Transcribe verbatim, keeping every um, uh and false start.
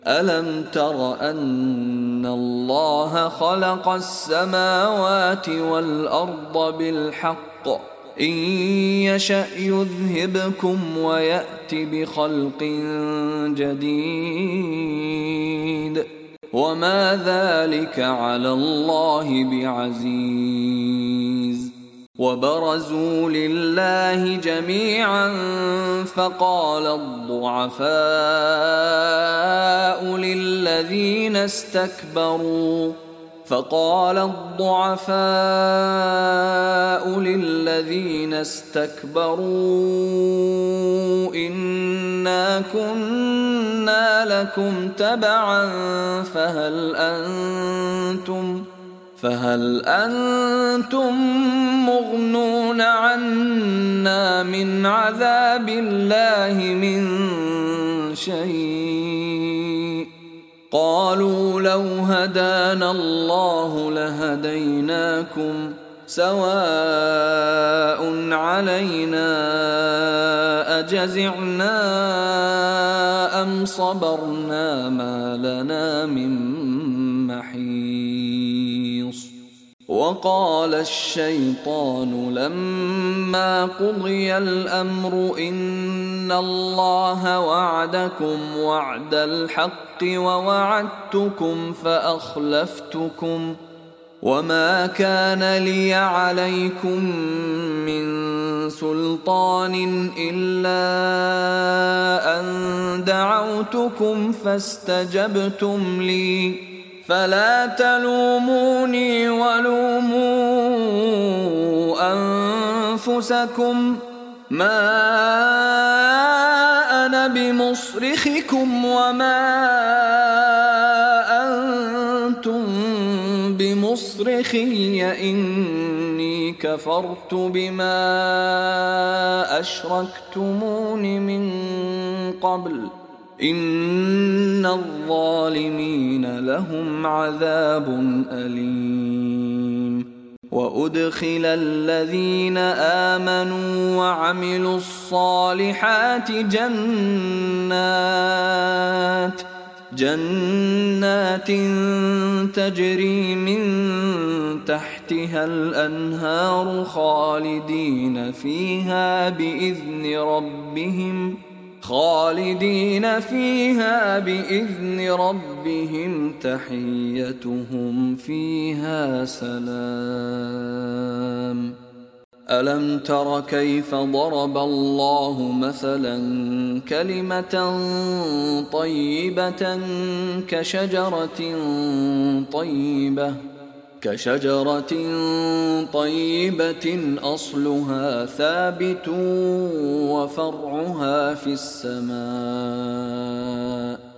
ألم تر أن الله خلق السماوات والأرض بالحق إن يشأ يذهبكم ويأت بخلق جديد وما ذلك على الله بعزيز وبرزوا لله جميعا فقال الضعفاء للذين استكبروا فقال الضعفاء للذين استكبروا إنا كنا لكم تبعا فهل أنتم فهل أنتم مغنون عنا من عذاب الله من شيء قالوا لو هدانا الله لهديناكم سواء علينا أجزعنا أم صبرنا ما لنا من محيص وقال الشيطان لما قضي الأمر إن الله وعدكم وعد الحق ووعدتكم فأخلفتكم وما كان لي عليكم من سلطان إلا أن دعوتكم فاستجبتم لي فلا تلوموني ولوموا أنفسكم ما أنا بمصرخكم وما أنتم بمصرخي إني كفرت بما أشركتمون من قبل إن الظالمين لهم عذاب أليم وأدخل الذين آمنوا وعملوا الصالحات جنات جنات تجري من تحتها الأنهار خالدين فيها بإذن ربهم خالدين فيها بإذن ربهم تحيتهم فيها سلام ألم تر كيف ضرب الله مثلا كلمة طيبة كشجرة طيبة كشجرة طيبة أصلها ثابت وفرعها في السماء